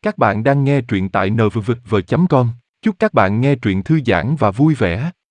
Các bạn đang nghe truyện tại nvvv.com. Chúc các bạn nghe truyện thư giãn và vui vẻ.